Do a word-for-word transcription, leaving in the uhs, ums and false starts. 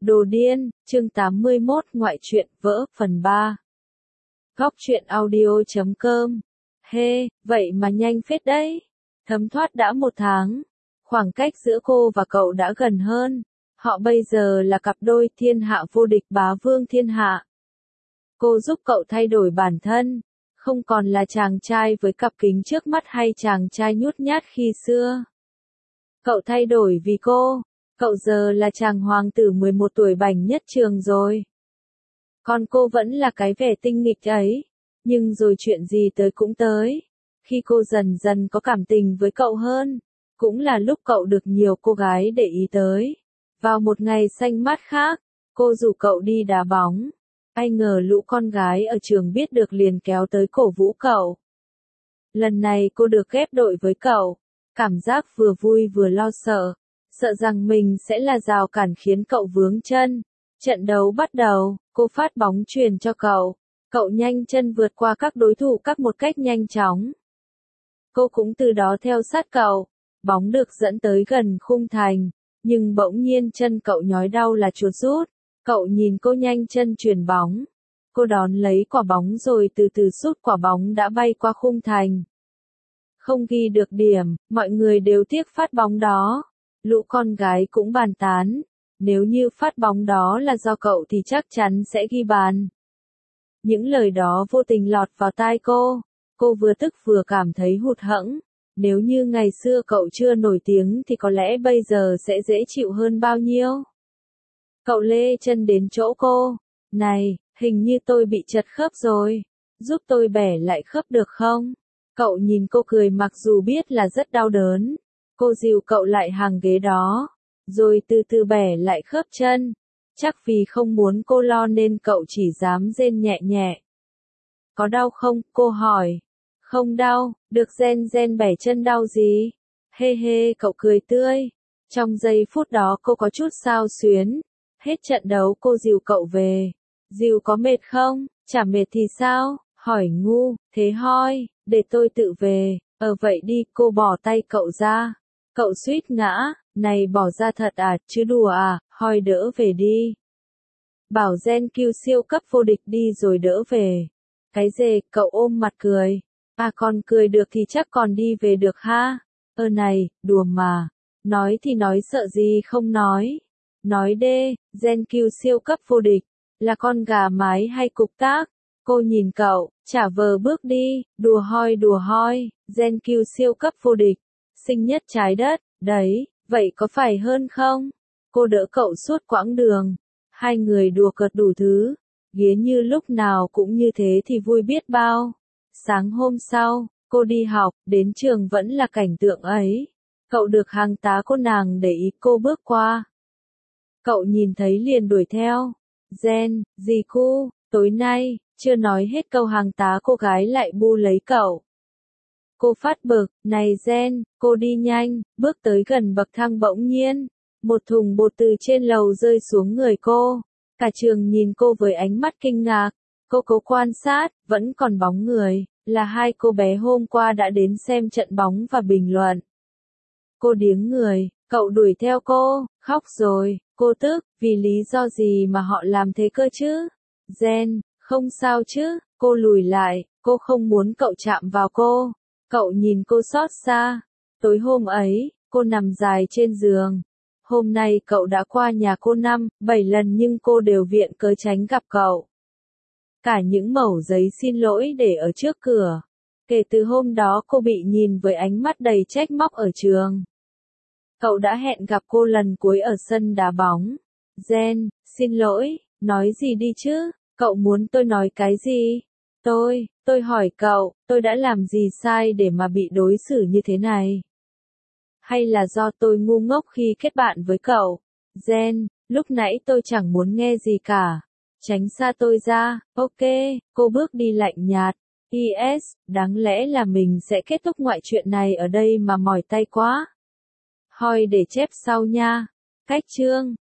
Đồ điên, chương tám mươi mốt ngoại truyện vỡ, phần ba. Góc truyện audio chấm com. Hê, vậy mà nhanh phết đấy. Thấm thoát đã một tháng. Khoảng cách giữa cô và cậu đã gần hơn. Họ bây giờ là cặp đôi thiên hạ vô địch bá vương thiên hạ. Cô giúp cậu thay đổi bản thân. Không còn là chàng trai với cặp kính trước mắt hay chàng trai nhút nhát khi xưa. Cậu thay đổi vì cô. Cậu giờ là chàng hoàng tử mười một tuổi bảnh nhất trường rồi. Còn cô vẫn là cái vẻ tinh nghịch ấy. Nhưng rồi chuyện gì tới cũng tới. Khi cô dần dần có cảm tình với cậu hơn, cũng là lúc cậu được nhiều cô gái để ý tới. Vào một ngày xanh mát khác, cô rủ cậu đi đá bóng. Ai ngờ lũ con gái ở trường biết được liền kéo tới cổ vũ cậu. Lần này cô được ghép đội với cậu. Cảm giác vừa vui vừa lo sợ. Sợ rằng mình sẽ là rào cản khiến cậu vướng chân. Trận đấu bắt đầu, cô phát bóng chuyền cho cậu. Cậu nhanh chân vượt qua các đối thủ các một cách nhanh chóng. Cô cũng từ đó theo sát cậu. Bóng được dẫn tới gần khung thành. Nhưng bỗng nhiên chân cậu nhói đau là chuột rút. Cậu nhìn cô nhanh chân chuyền bóng. Cô đón lấy quả bóng rồi từ từ sút quả bóng đã bay qua khung thành. Không ghi được điểm, mọi người đều tiếc phát bóng đó. Lũ con gái cũng bàn tán. Nếu như phát bóng đó là do cậu thì chắc chắn sẽ ghi bàn. Những lời đó vô tình lọt vào tai cô. Cô vừa tức vừa cảm thấy hụt hẫng. Nếu như ngày xưa cậu chưa nổi tiếng thì có lẽ bây giờ sẽ dễ chịu hơn bao nhiêu. Cậu lê chân đến chỗ cô. Này, hình như tôi bị trật khớp rồi. Giúp tôi bẻ lại khớp được không? Cậu nhìn cô cười mặc dù biết là rất đau đớn. Cô dìu cậu lại hàng ghế đó. Rồi từ từ bẻ lại khớp chân. Chắc vì không muốn cô lo nên cậu chỉ dám rên nhẹ nhẹ. Có đau không? Cô hỏi. Không đau, được gen gen bẻ chân đau gì? Hê hê cậu cười tươi. Trong giây phút đó cô có chút xao xuyến. Hết trận đấu cô dìu cậu về. Dìu có mệt không? Chả mệt thì sao? Hỏi ngu, thế hoi, để tôi tự về. Ờ vậy đi, cô bỏ tay cậu ra. Cậu suýt ngã, này bỏ ra thật à, chứ đùa à, hoi đỡ về đi. Bảo gen kêu siêu cấp vô địch đi rồi đỡ về. Cái dề, cậu ôm mặt cười. À còn cười được thì chắc còn đi về được ha. Ơ này, đùa mà. Nói thì nói sợ gì không nói. Nói đê, gen kêu siêu cấp vô địch. Là con gà mái hay cục tác? Cô nhìn cậu, chả vờ bước đi, đùa hoi đùa hoi, gen kêu siêu cấp vô địch. Xinh nhất trái đất, đấy, vậy có phải hơn không? Cô đỡ cậu suốt quãng đường. Hai người đùa cợt đủ thứ. Ghía như lúc nào cũng như thế thì vui biết bao. Sáng hôm sau, cô đi học, đến trường vẫn là cảnh tượng ấy. Cậu được hàng tá cô nàng để ý cô bước qua. Cậu nhìn thấy liền đuổi theo. Gen, gì cu, tối nay, chưa nói hết câu hàng tá cô gái lại bu lấy cậu. Cô phát bực, này Gen, cô đi nhanh, bước tới gần bậc thang bỗng nhiên. Một thùng bột từ trên lầu rơi xuống người cô. Cả trường nhìn cô với ánh mắt kinh ngạc. Cô cố quan sát, vẫn còn bóng người, là hai cô bé hôm qua đã đến xem trận bóng và bình luận. Cô điếng người, cậu đuổi theo cô, khóc rồi, cô tức, vì lý do gì mà họ làm thế cơ chứ? Gen, không sao chứ, cô lùi lại, cô không muốn cậu chạm vào cô. Cậu nhìn cô xót xa. Tối hôm ấy, cô nằm dài trên giường. Hôm nay cậu đã qua nhà cô năm, bảy lần nhưng cô đều viện cớ tránh gặp cậu. Cả những mẩu giấy xin lỗi để ở trước cửa. Kể từ hôm đó cô bị nhìn với ánh mắt đầy trách móc ở trường. Cậu đã hẹn gặp cô lần cuối ở sân đá bóng. Gen, xin lỗi, nói gì đi chứ, cậu muốn tôi nói cái gì? Tôi, tôi hỏi cậu, tôi đã làm gì sai để mà bị đối xử như thế này? Hay là do tôi ngu ngốc khi kết bạn với cậu? Gen, lúc nãy tôi chẳng muốn nghe gì cả. Tránh xa tôi ra, ok, cô bước đi lạnh nhạt. Is, đáng lẽ là mình sẽ kết thúc ngoại chuyện này ở đây mà mỏi tay quá. Hoi để chép sau nha. Cách chương.